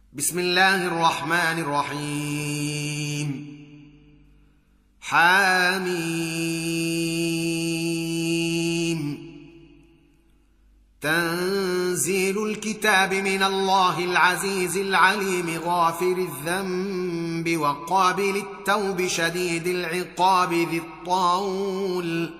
بسم الله الرحمن الرحيم. حميم. تنزيل الكتاب من الله العزيز العليم غافر الذنب وقابل التوب شديد العقاب ذي الطول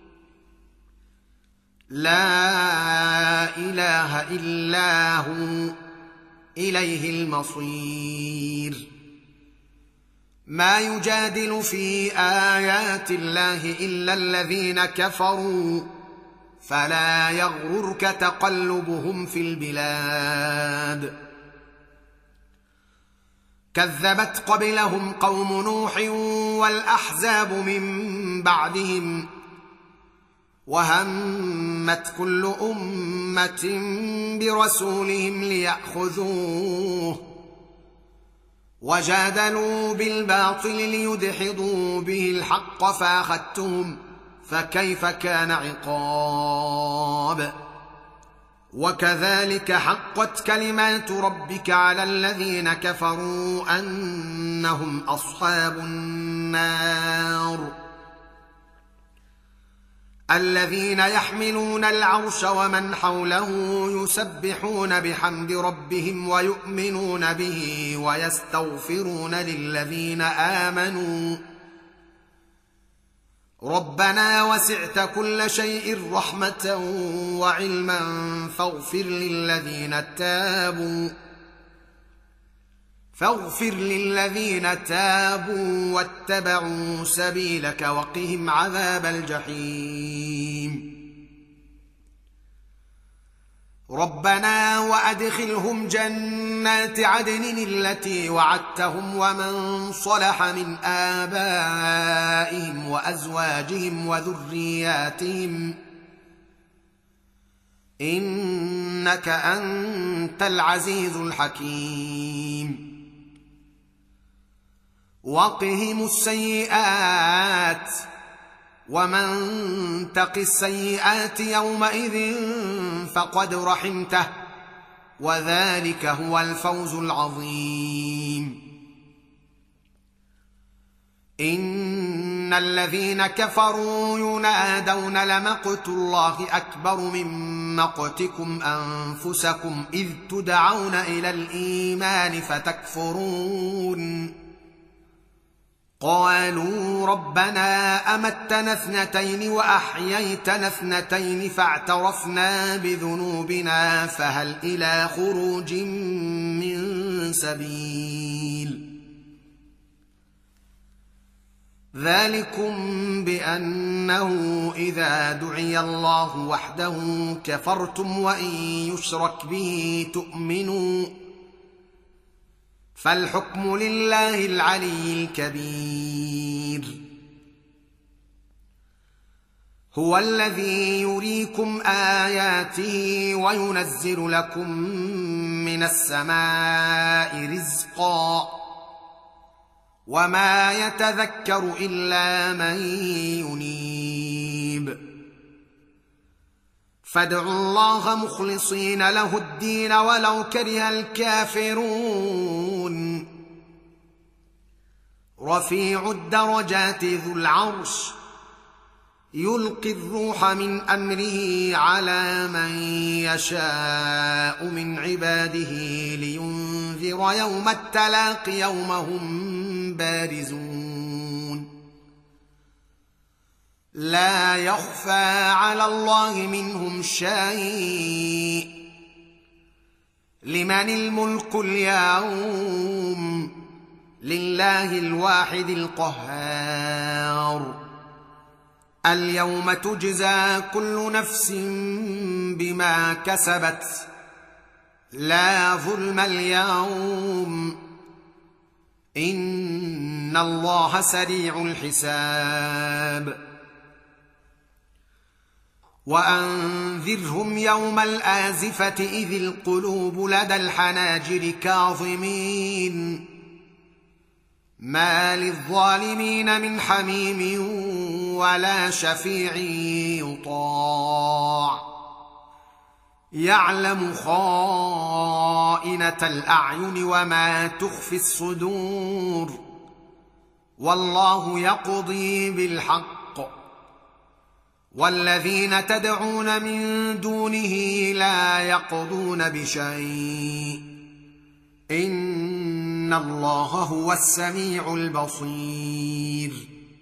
لا إله إلا هو إليه المصير. ما يجادل في آيات الله إلا الذين كفروا فلا يغررك تقلبهم في البلاد. كذبت قبلهم قوم نوح والأحزاب من بعدهم وهمت كل أمة برسولهم ليأخذوه وجادلوا بالباطل ليدحضوا به الحق فأخذتهم فكيف كان عقاب. وكذلك حقت كلمات ربك على الذين كفروا أنهم أصحاب النار الذين يحملون العرش ومن حوله يسبحون بحمد ربهم ويؤمنون به ويستغفرون للذين آمنوا ربنا وسعت كل شيء رحمة وعلما فاغفر للذين تابوا واتبعوا سبيلك وقهم عذاب الجحيم. ربنا وأدخلهم جنات عدن التي وعدتهم ومن صلح من آبائهم وأزواجهم وذرياتهم إنك أنت العزيز الحكيم. وقهم السيئات ومن تق السيئات يومئذ فقد رحمته وذلك هو الفوز العظيم. إن الذين كفروا ينادون لمقت الله أكبر من مقتكم أنفسكم إذ تدعون إلى الإيمان فتكفرون. قالوا ربنا أمتنا اثنتين وأحييتنا اثنتين فاعترفنا بذنوبنا فهل إلى خروج من سبيل. ذلكم بأنه إذا دعي الله وحده كفرتم وإن يشرك به تؤمنوا فالحكم لله العلي الكبير. هو الذي يريكم آياته وينزل لكم من السماء رزقا وما يتذكر إلا من ينيب. فادعوا الله مخلصين له الدين ولو كره الكافرون. رفيع الدرجات ذو العرش يلقي الروح من أمره على من يشاء من عباده لينذر يوم التلاق يوم هم بارزون. لا يخفى على الله منهم شيء. لمن الملك اليوم لله الواحد القهار. اليوم تجزى كل نفس بما كسبت لا ظلم اليوم إن الله سريع الحساب. وأنذرهم يوم الآزفة إذ القلوب لدى الحناجر كاظمين ما للظالمين من حميم ولا شفيع يطاع يعلم خائنة الأعين وما تخفي الصدور والله يقضي بالحق والذين تدعون من دونه لا يقضون بشيء إن الله هو السميع البصير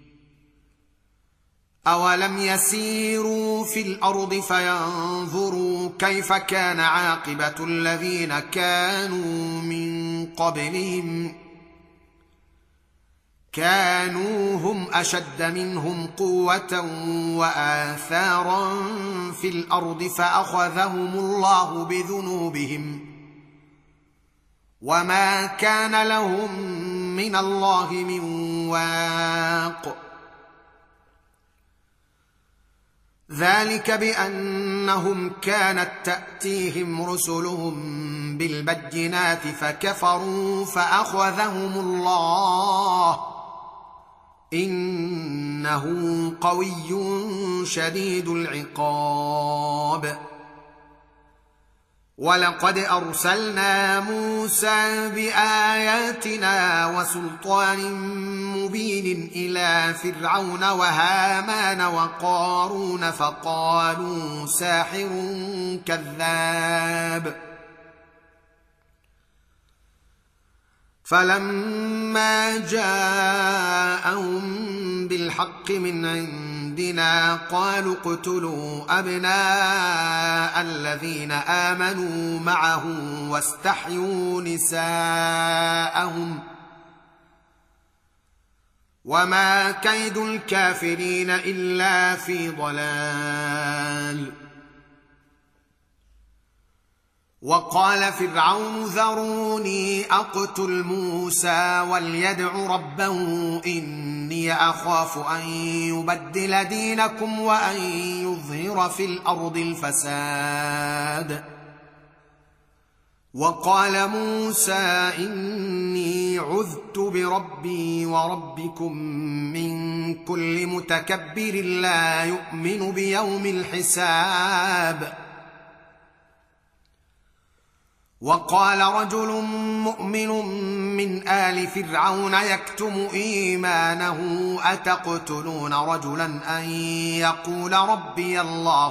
أولم يسيروا في الأرض فينظروا كيف كان عاقبة الذين كانوا من قبلهم كانوا هم أشد منهم قوة وآثارا في الأرض فأخذهم الله بذنوبهم وما كان لهم من الله من واق ذلك بأنهم كانت تأتيهم رسلهم بالبينات فكفروا فأخذهم الله إنه قوي شديد العقاب ولقد أرسلنا موسى بآياتنا وسلطان مبين إلى فرعون وهامان وقارون فقالوا ساحر كذاب فلما جاءهم بالحق من عندنا قالوا اقتلوا أبناء الذين آمنوا معه واستحيوا نساءهم وما كيد الكافرين إلا في ضلال وقال فرعون ذروني أقتل موسى وليدع ربه إني أخاف أن يبدل دينكم وأن يظهر في الأرض الفساد وقال موسى إني عذت بربي وربكم من كل متكبر لا يؤمن بيوم الحساب وقال رجل مؤمن من آل فرعون يكتم إيمانه أتقتلون رجلا أن يقول ربي الله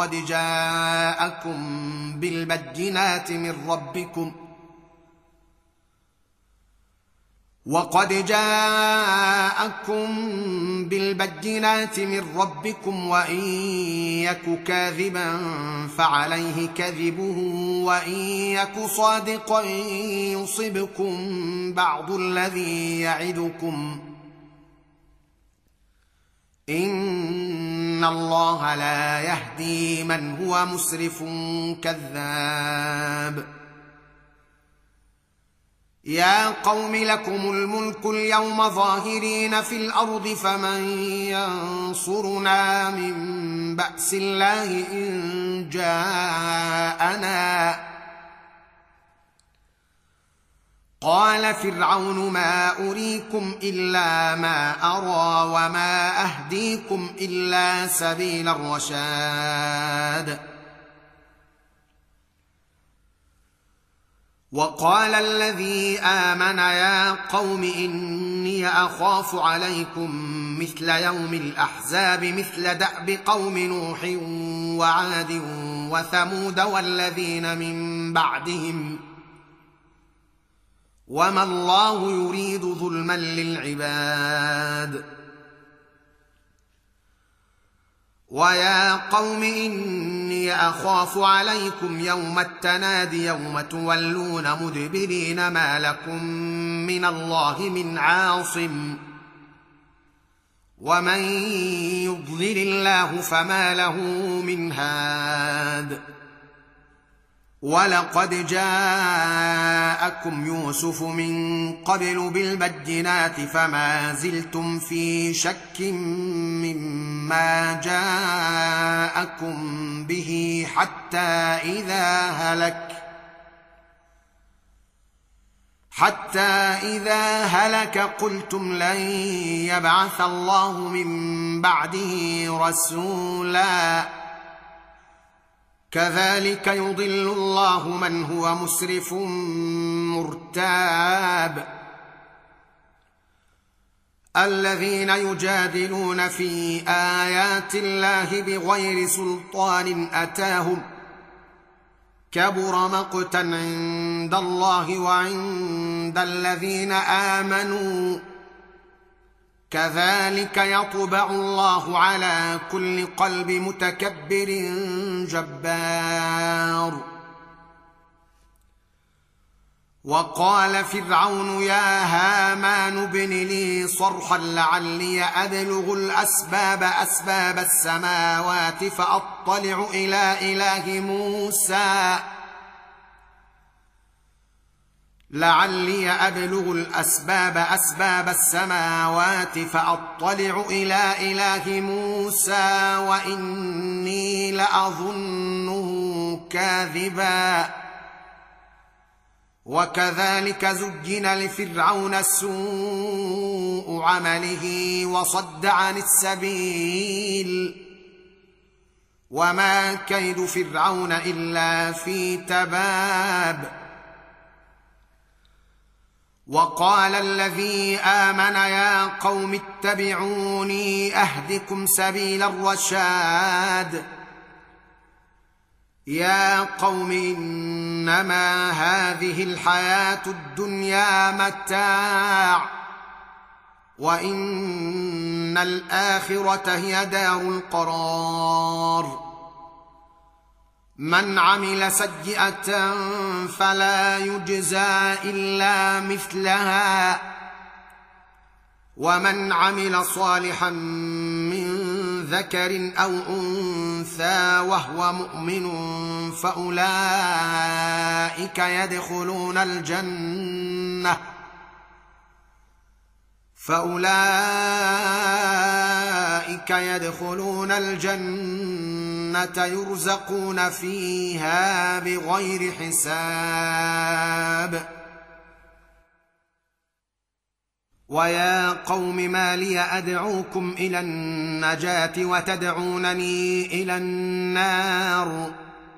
وقد جاءكم بالبينات من ربكم وإن يك كاذبا فعليه كذبه وإن يك صادقا يصبكم بعض الذي يعدكم إن الله لا يهدي من هو مسرف كذاب يا قوم لكم الملك اليوم ظاهرين في الأرض فمن ينصرنا من بأس الله إن جاءنا قال فرعون ما أريكم إلا ما أرى وما أهديكم إلا سبيل الرشاد وقال الذي آمن يا قوم إني أخاف عليكم مثل يوم الأحزاب مثل دأب قوم نوح وعاد وثمود والذين من بعدهم وما الله يريد ظلما للعباد ويا قوم إني أخاف عليكم يوم التناد يوم تولون مدبرين ما لكم من الله من عاصم ومن يضلل الله فما له من هاد ولقد جاءكم يوسف من قبل بالبينات فما زلتم في شك مما جاءكم به حتى إذا هلك قلتم لن يبعث الله من بعده رسولا كذلك يضل الله من هو مسرف مرتاب. الذين يجادلون في آيات الله بغير سلطان أتاهم كبر مقتا عند الله وعند الذين آمنوا كذلك يطبع الله على كل قلب متكبر جبار. وقال فرعون يا هامان ابن لي صرحا لعلي أبلغ أسباب السماوات فأطلع إلى إله موسى لعلي أبلغ أسباب السماوات فأطلع إلى إله موسى وإني لأظنه كاذبا. وكذلك زين لفرعون سوء عمله وصد عن السبيل وما كيد فرعون إلا في تباب. وقال الذي آمن يا قوم اتبعوني أهدكم سبيل الرشاد. يا قوم إنما هذه الحياة الدنيا متاع وإن الآخرة هي دار القرار. من عمل سيئة فلا يجزى إلا مثلها ومن عمل صالحا من ذكر أو أنثى وهو مؤمن فأولئك يدخلون الجنة يرزقون فيها بغير حساب. ويا قوم ما لي أدعوكم إلى النجاة وتدعونني إلى النار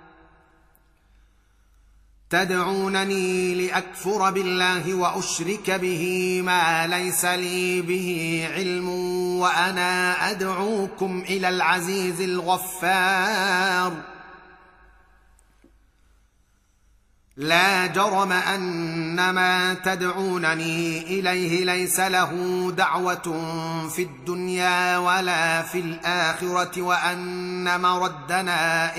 تدعونني لأكفر بالله وأشرك به ما ليس لي به علم وأنا أدعوكم إلى العزيز الغفار. لا جرم أن ما تدعونني إليه ليس له دعوة في الدنيا ولا في الآخرة وأن مردنا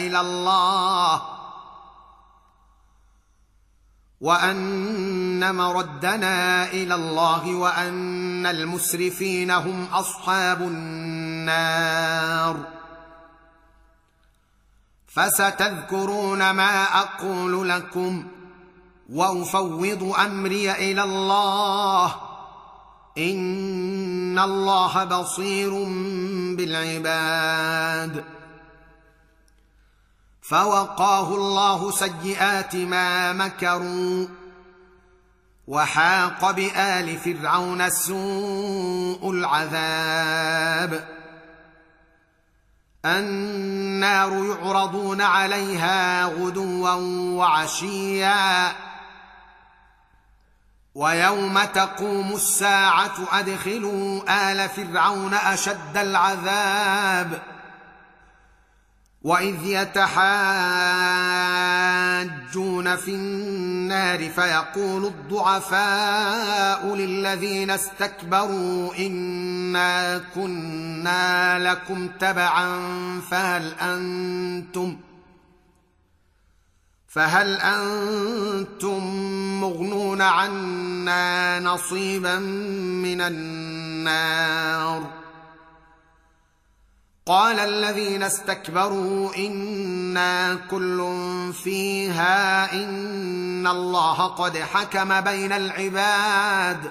إلى الله وأن المسرفين هم أصحاب النار. فستذكرون ما أقول لكم وأفوض أمري إلى الله إن الله بصير بالعباد. فوقاه الله سيئات ما مكروا وحاق بآل فرعون سوء العذاب. النار يعرضون عليها غدوا وعشيا ويوم تقوم الساعة أدخلوا آل فرعون أشد العذاب. وإذ يتحاجون في النار فيقول الضعفاء للذين استكبروا إنا كنا لكم تبعا فهل أنتم مغنون عنا نصيبا من النار. قال الذين استكبروا إنا كل فيها إن الله قد حكم بين العباد.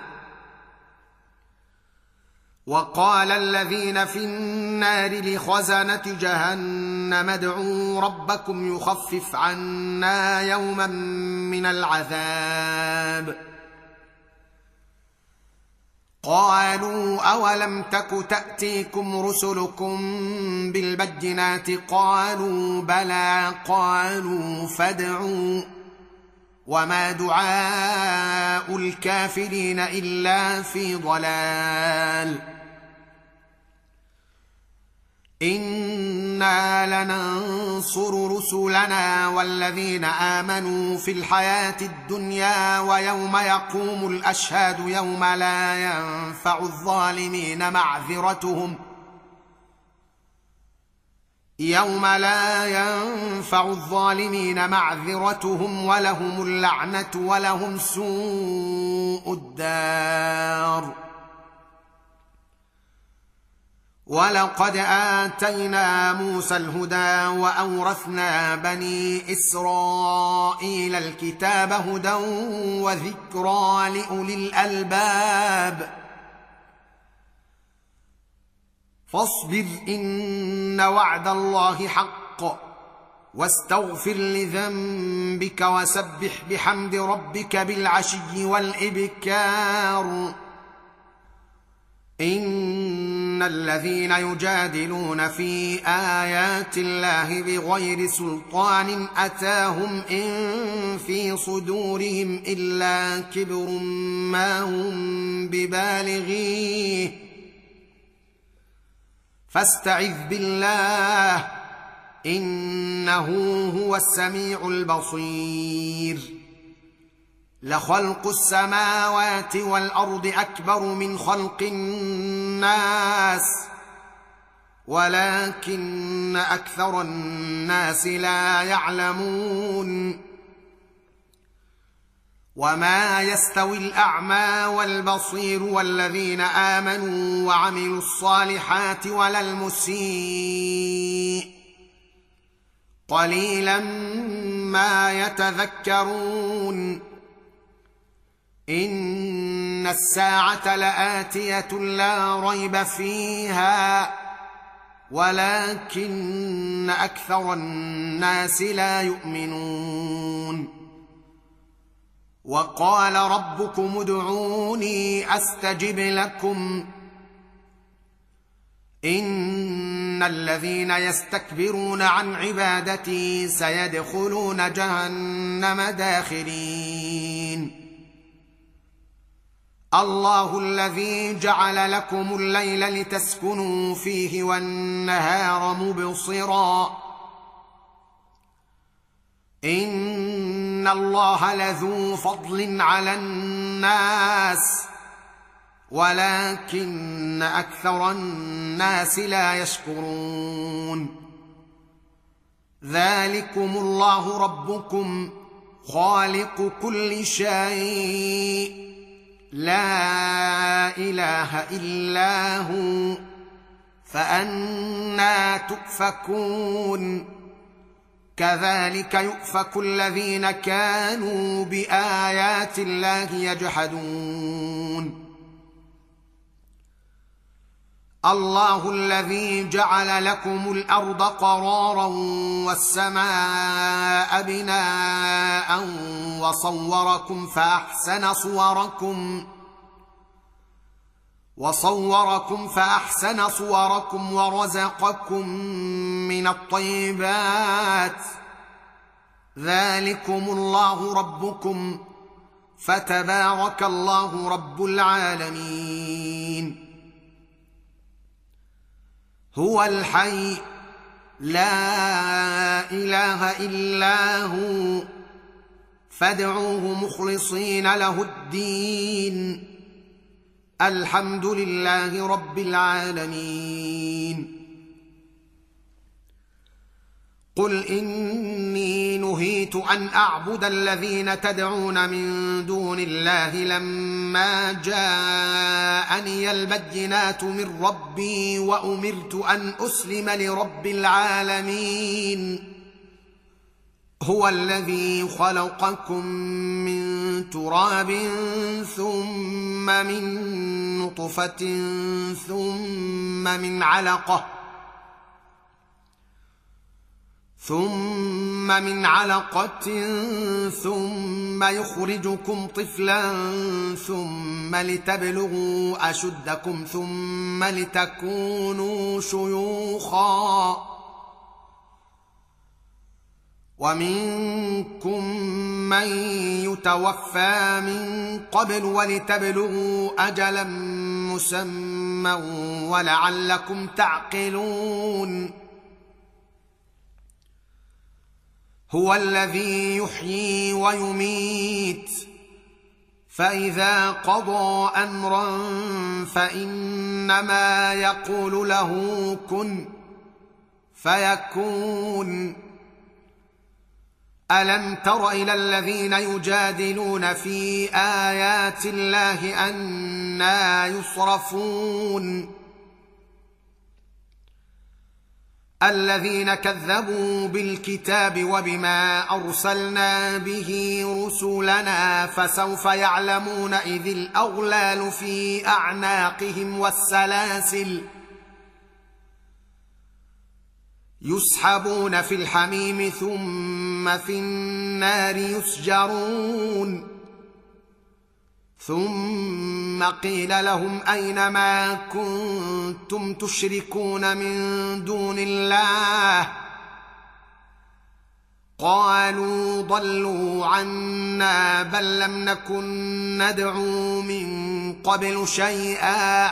وقال الذين في النار لخزنة جهنم ادعوا ربكم يخفف عنا يوما من العذاب. قالوا أولم تك تأتيكم رسلكم بالبينات قالوا بلى قالوا فادعوا وما دعاء الكافرين إلا في ضلال إنا لننصر رسلنا والذين آمنوا في الحياة الدنيا ويوم يقوم الأشهاد يوم لا ينفع الظالمين معذرتهم ولهم اللعنة ولهم سوء الدار ولقد آتينا موسى الهدى وأورثنا بني إسرائيل الكتاب هدى وذكرى لأولي الألباب فاصبر إن وعد الله حق واستغفر لذنبك وسبح بحمد ربك بالعشي والإبكار إن الذين يجادلون في آيات الله بغير سلطان أتاهم إن في صدورهم إلا كبر ما هم ببالغيه فاستعذ بالله إنه هو السميع البصير لخلق السماوات والأرض أكبر من خلق الناس ولكن أكثر الناس لا يعلمون وما يستوي الأعمى والبصير والذين آمنوا وعملوا الصالحات ولا المسيء قليلا ما يتذكرون إن الساعة لآتية لا ريب فيها ولكن أكثر الناس لا يؤمنون وقال ربكم ادعوني أستجب لكم إن الذين يستكبرون عن عبادتي سيدخلون جهنم داخرين الله الذي جعل لكم الليل لتسكنوا فيه والنهار مبصرا إن الله لذو فضل على الناس ولكن أكثر الناس لا يشكرون ذلكم الله ربكم خالق كل شيء لا إله إلا هو فأنى تؤفكون كذلك يؤفك الذين كانوا بآيات الله يجحدون الله الذي جعل لكم الأرض قرارا والسماء بناء وصوركم فأحسن صوركم ورزقكم من الطيبات ذلكم الله ربكم فتبارك الله رب العالمين هو الحي لا إله إلا هو فادعوه مخلصين له الدين الحمد لله رب العالمين قل إني نهيت أن أعبد الذين تدعون من دون الله لما جاءني البينات من ربي وأمرت أن أسلم لرب العالمين هو الذي خلقكم من تراب ثم من نطفة ثم ثم من علقة ثم يخرجكم طفلا ثم لتبلغوا أشدكم ثم لتكونوا شيوخا ومنكم من يتوفى من قبل ولتبلغوا أجلا مسمى ولعلكم تعقلون هو الذي يحيي ويميت فإذا قضى أمرا فإنما يقول له كن فيكون ألم تر إلى الذين يجادلون في آيات الله أنى يصرفون الذين كذبوا بالكتاب وبما أرسلنا به رسلنا فسوف يعلمون إذ الأغلال في أعناقهم والسلاسل يسحبون في الحميم ثم في النار يسجرون ثم قيل لهم أين ما كنتم تشركون من دون الله قالوا ضلوا عنا بل لم نكن ندعو من قبل شيئا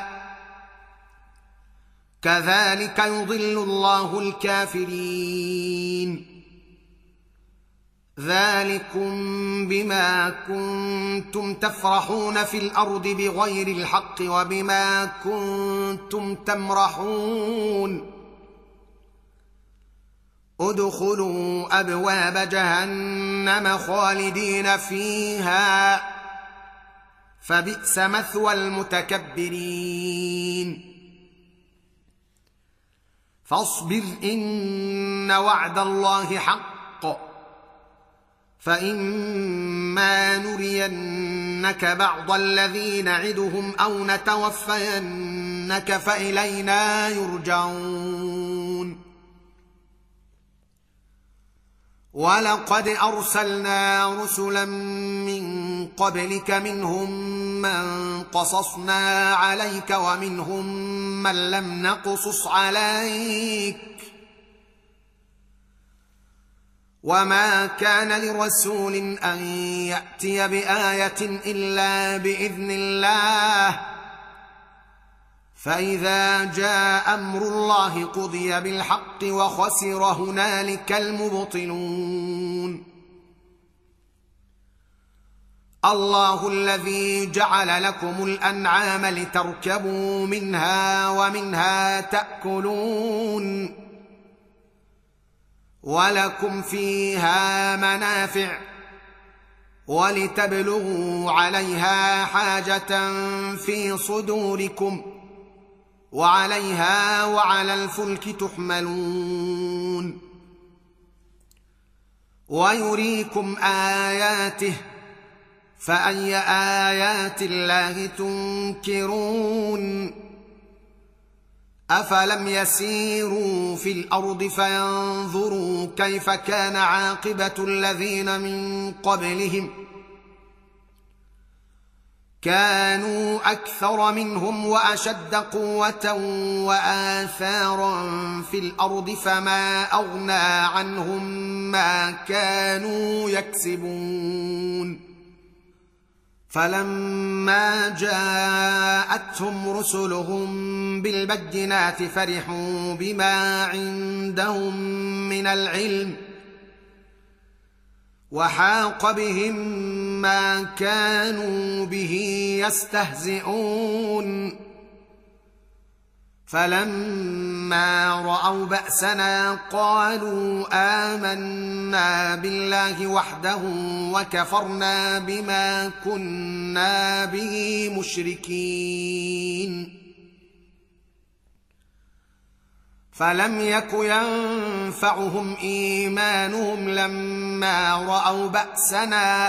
كذلك يضل الله الكافرين ذلكم بما كنتم تفرحون في الأرض بغير الحق وبما كنتم تمرحون ادخلوا أبواب جهنم خالدين فيها فبئس مثوى المتكبرين فاصبر إن وعد الله حق فإما نرينك بعض الذي نعدهم أو نتوفينك فإلينا يرجعون ولقد أرسلنا رسلا من قبلك منهم من قصصنا عليك ومنهم من لم نقصص عليك وما كان لرسول أن يأتي بآية إلا بإذن الله فإذا جاء أمر الله قضي بالحق وخسر هنالك المبطلون الله الذي جعل لكم الأنعام لتركبوا منها ومنها تأكلون ولكم فيها منافع ولتبلغوا عليها حاجة في صدوركم وعليها وعلى الفلك تحملون ويريكم آياته فأي آيات الله تنكرون أفلم يسيروا في الأرض فينظروا كيف كان عاقبة الذين من قبلهم كانوا أكثر منهم وأشد قوة وآثارا في الأرض فما أغنى عنهم ما كانوا يكسبون فلما جاءتهم رسلهم بالبينات فرحوا بما عندهم من العلم وحاق بهم ما كانوا به يستهزئون فلما رأوا بأسنا قالوا آمنا بالله وحده وكفرنا بما كنا به مشركين فلم يك ينفعهم إيمانهم لما رأوا بأسنا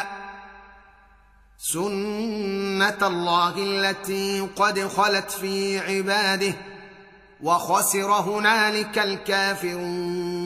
سنة الله التي قد خلت في عباده وخسر هنالك الكافرون